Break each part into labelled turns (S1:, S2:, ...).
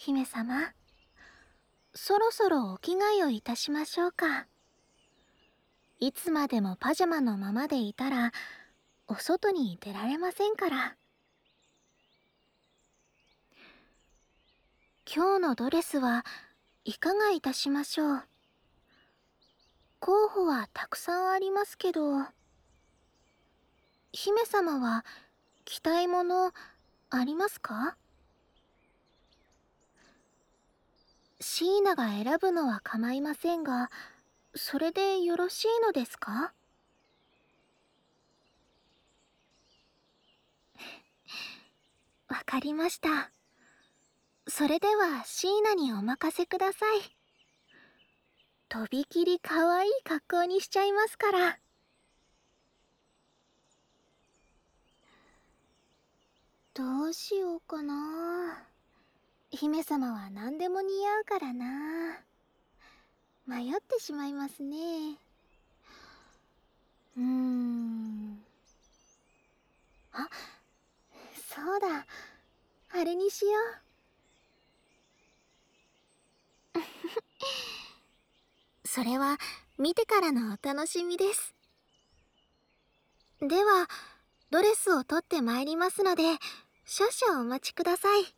S1: 姫様、そろそろお着替えをいたしましょうか。いつまでもパジャマのままでいたらお外に出られませんから。今日のドレスはいかがいたしましょう。候補はたくさんありますけど、姫様は着たいものありますか？シーナが選ぶのは構いませんが、それでよろしいのですか？わかりました。それではシーナにお任せください。とびきり可愛い格好にしちゃいますから。どうしようかな。姫様は何でも似合うからな。迷ってしまいますね。あ、そうだ。あれにしよう。それは見てからのお楽しみです。では、ドレスを取ってまいりますので、少々お待ちください。よ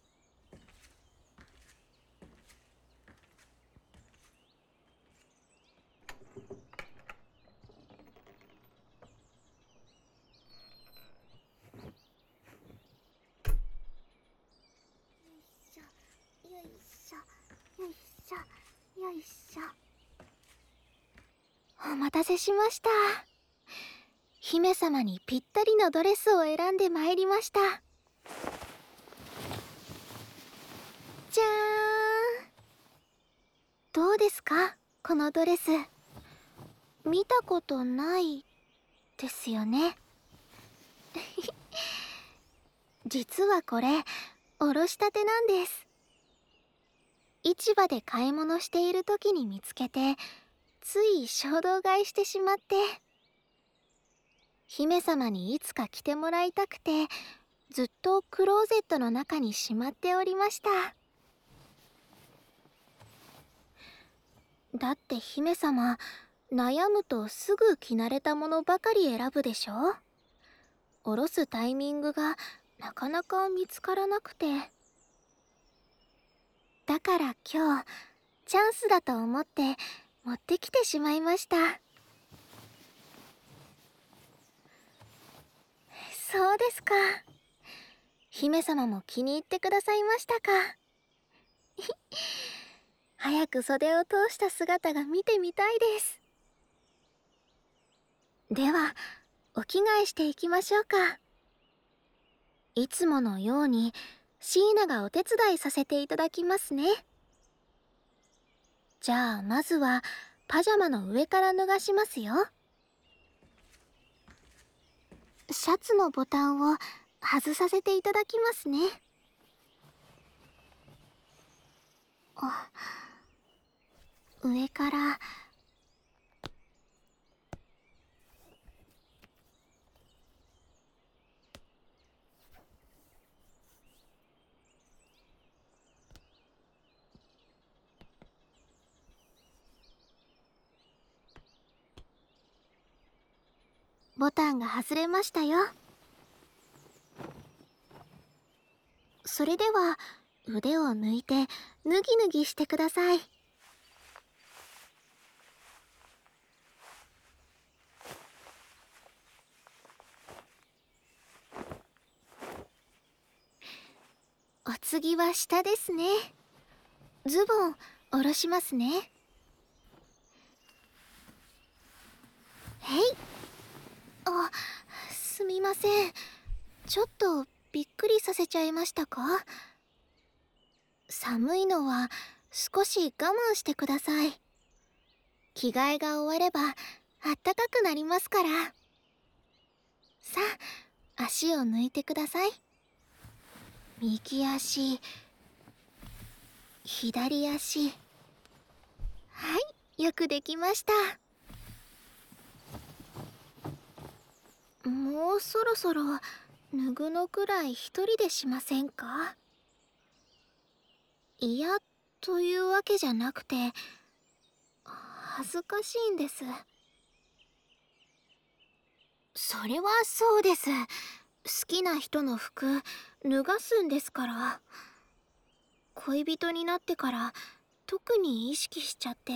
S1: いしょ、よいしょ、よいしょ、よいしょ。お待たせしました。姫様にぴったりのドレスを選んでまいりました。じゃーん。どうですか、このドレス。見たことないですよね。実はこれ、おろしたてなんです。市場で買い物している時に見つけて、つい衝動買いしてしまって、姫様にいつか着てもらいたくて、ずっとクローゼットの中にしまっておりました。だって姫様、悩むとすぐ着慣れたものばかり選ぶでしょ？おろすタイミングがなかなか見つからなくて。だから今日、チャンスだと思って持ってきてしまいました。そうですか。姫様も気に入ってくださいましたか。早く袖を通した姿が見てみたいです。では、お着替えしていきましょうか。いつものようにシーナがお手伝いさせていただきますね。じゃあまずはパジャマの上から脱がしますよ。シャツのボタンを外させていただきますね。上から。ボタンが外れましたよ。それでは腕を抜いて脱ぎ脱ぎしてください。お次は下ですね。ズボン下ろしますね。へい。あ、すみません。ちょっとびっくりさせちゃいましたか？寒いのは少し我慢してください。着替えが終わればあったかくなりますから。さあ、足を抜いてください。右足、左足。はい、よくできました。もうそろそろ脱ぐのくらい一人でしませんか？ 嫌というわけじゃなくて、恥ずかしいんです。それはそうです。好きな人の服脱がすんですから。恋人になってから特に意識しちゃって。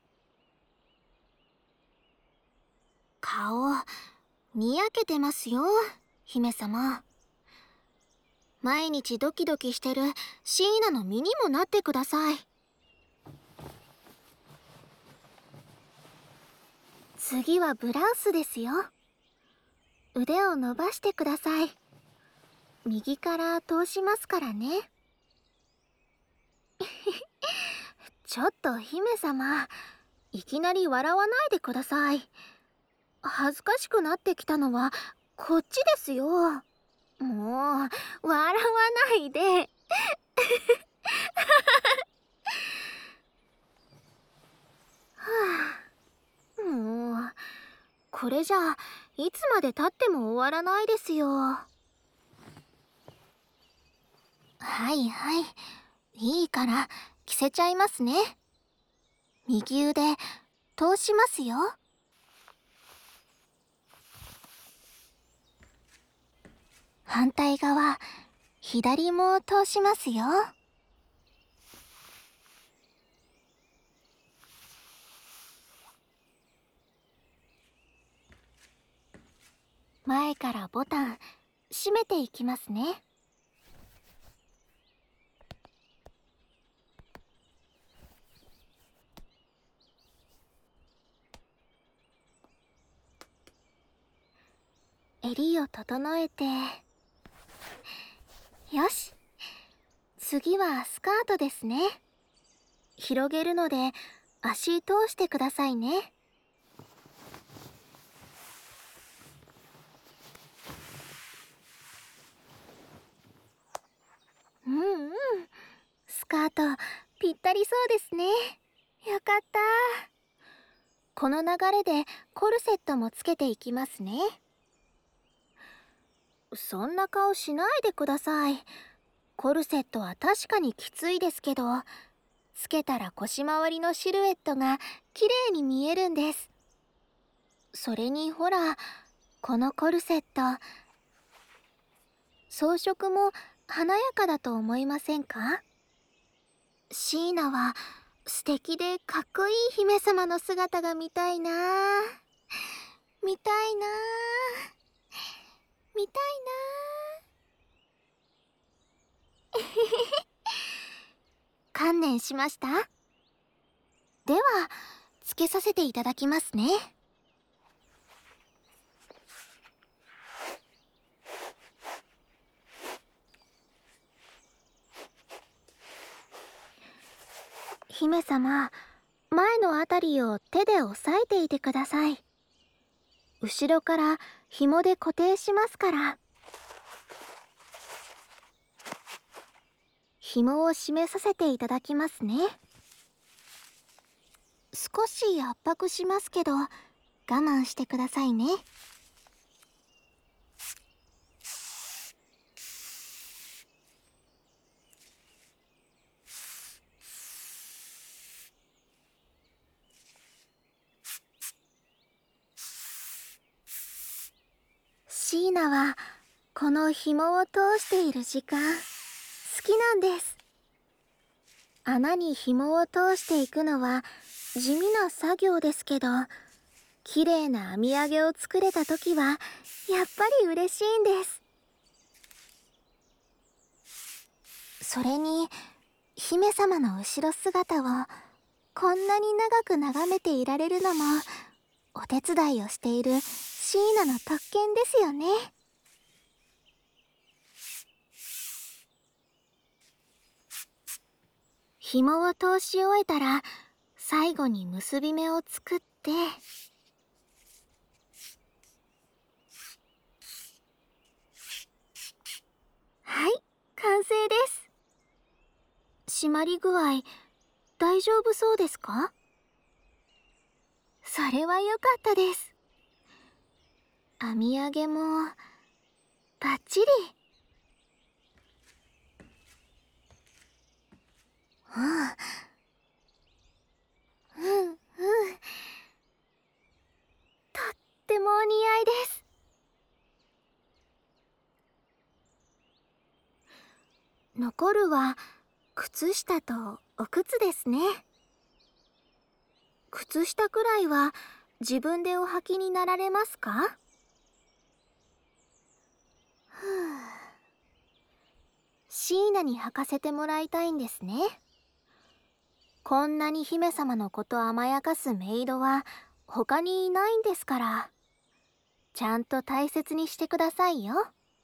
S1: 顔にやけてますよ、姫様。毎日ドキドキしてるシーナの身にもなってください。次はブラウスですよ。腕を伸ばしてください。右から通しますからね。ちょっと姫様、いきなり笑わないでください。恥ずかしくなってきたのはこっちですよ。もう笑わないで。はあ、もうこれじゃいつまでたっても終わらないですよ。はいはい、いいから着せちゃいますね。右腕通しますよ。反対側左も通しますよ。前からボタン閉めていきますね。襟を整えて、よし、次はスカートですね。広げるので足通してくださいね。うんうん、スカートぴったりそうですね。よかった。この流れでコルセットもつけていきますね。そんな顔しないでください。コルセットは確かにきついですけど、つけたら腰回りのシルエットが綺麗に見えるんです。それにほら、このコルセット、装飾も華やかだと思いませんか？シーナは素敵でかっこいい姫様の姿が見たいな。見たいな。見たいな。観念しました？ではつけさせていただきますね。姫様、前のあたりを手で押さえていてください。後ろから紐で固定しますから。紐を締めさせていただきますね。少し圧迫しますけど我慢してくださいね。シーナはこの紐を通している時間好きなんです。穴に紐を通していくのは地味な作業ですけど、綺麗な編み上げを作れた時はやっぱり嬉しいんです。それに姫様の後ろ姿をこんなに長く眺めていられるのもお手伝いをしているシーナの特権ですよね。紐を通し終えたら最後に結び目を作って、はい、完成です。締まり具合大丈夫そうですか？それは良かったです。編み上げもバッチリ。 残るは靴下とお靴ですね。靴下くらいは自分でお履きになられますか？ふう。椎名に履かせてもらいたいんですね。こんなに姫様のこと甘やかすメイドは他にいないんですから、ちゃんと大切にしてくださいよ。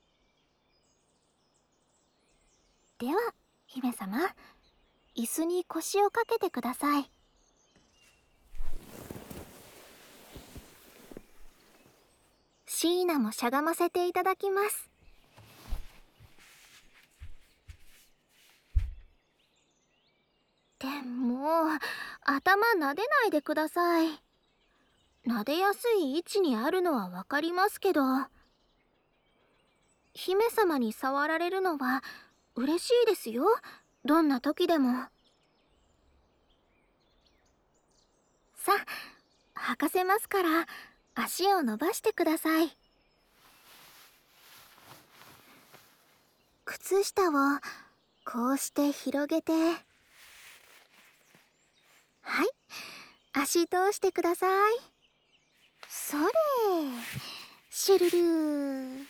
S1: では姫様、椅子に腰をかけてください。椎名もしゃがませていただきます。でも頭撫でないでください。撫でやすい位置にあるのはわかりますけど、姫様に触られるのは嬉しいですよ、どんな時でも。さあ、履かせますから足を伸ばしてください。靴下をこうして広げて、はい、足通してください。それ、シュルルー。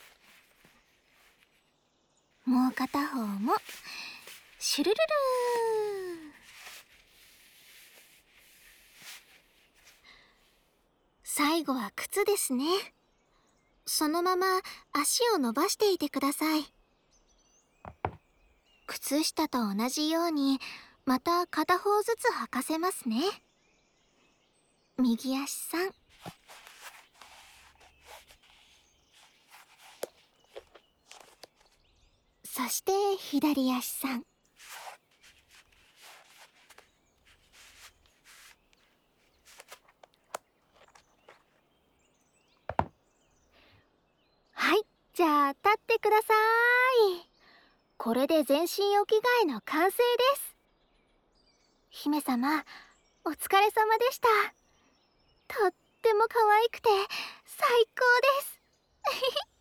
S1: もう片方もシュルルルー。最後は靴ですね。そのまま足を伸ばしていてください。靴下と同じようにまた片方ずつ履かせますね。右足さん、そして左足さん。はい、じゃあ立ってください。これで全身お着替えの完成です。姫様、お疲れ様でした。とっても可愛くて最高です。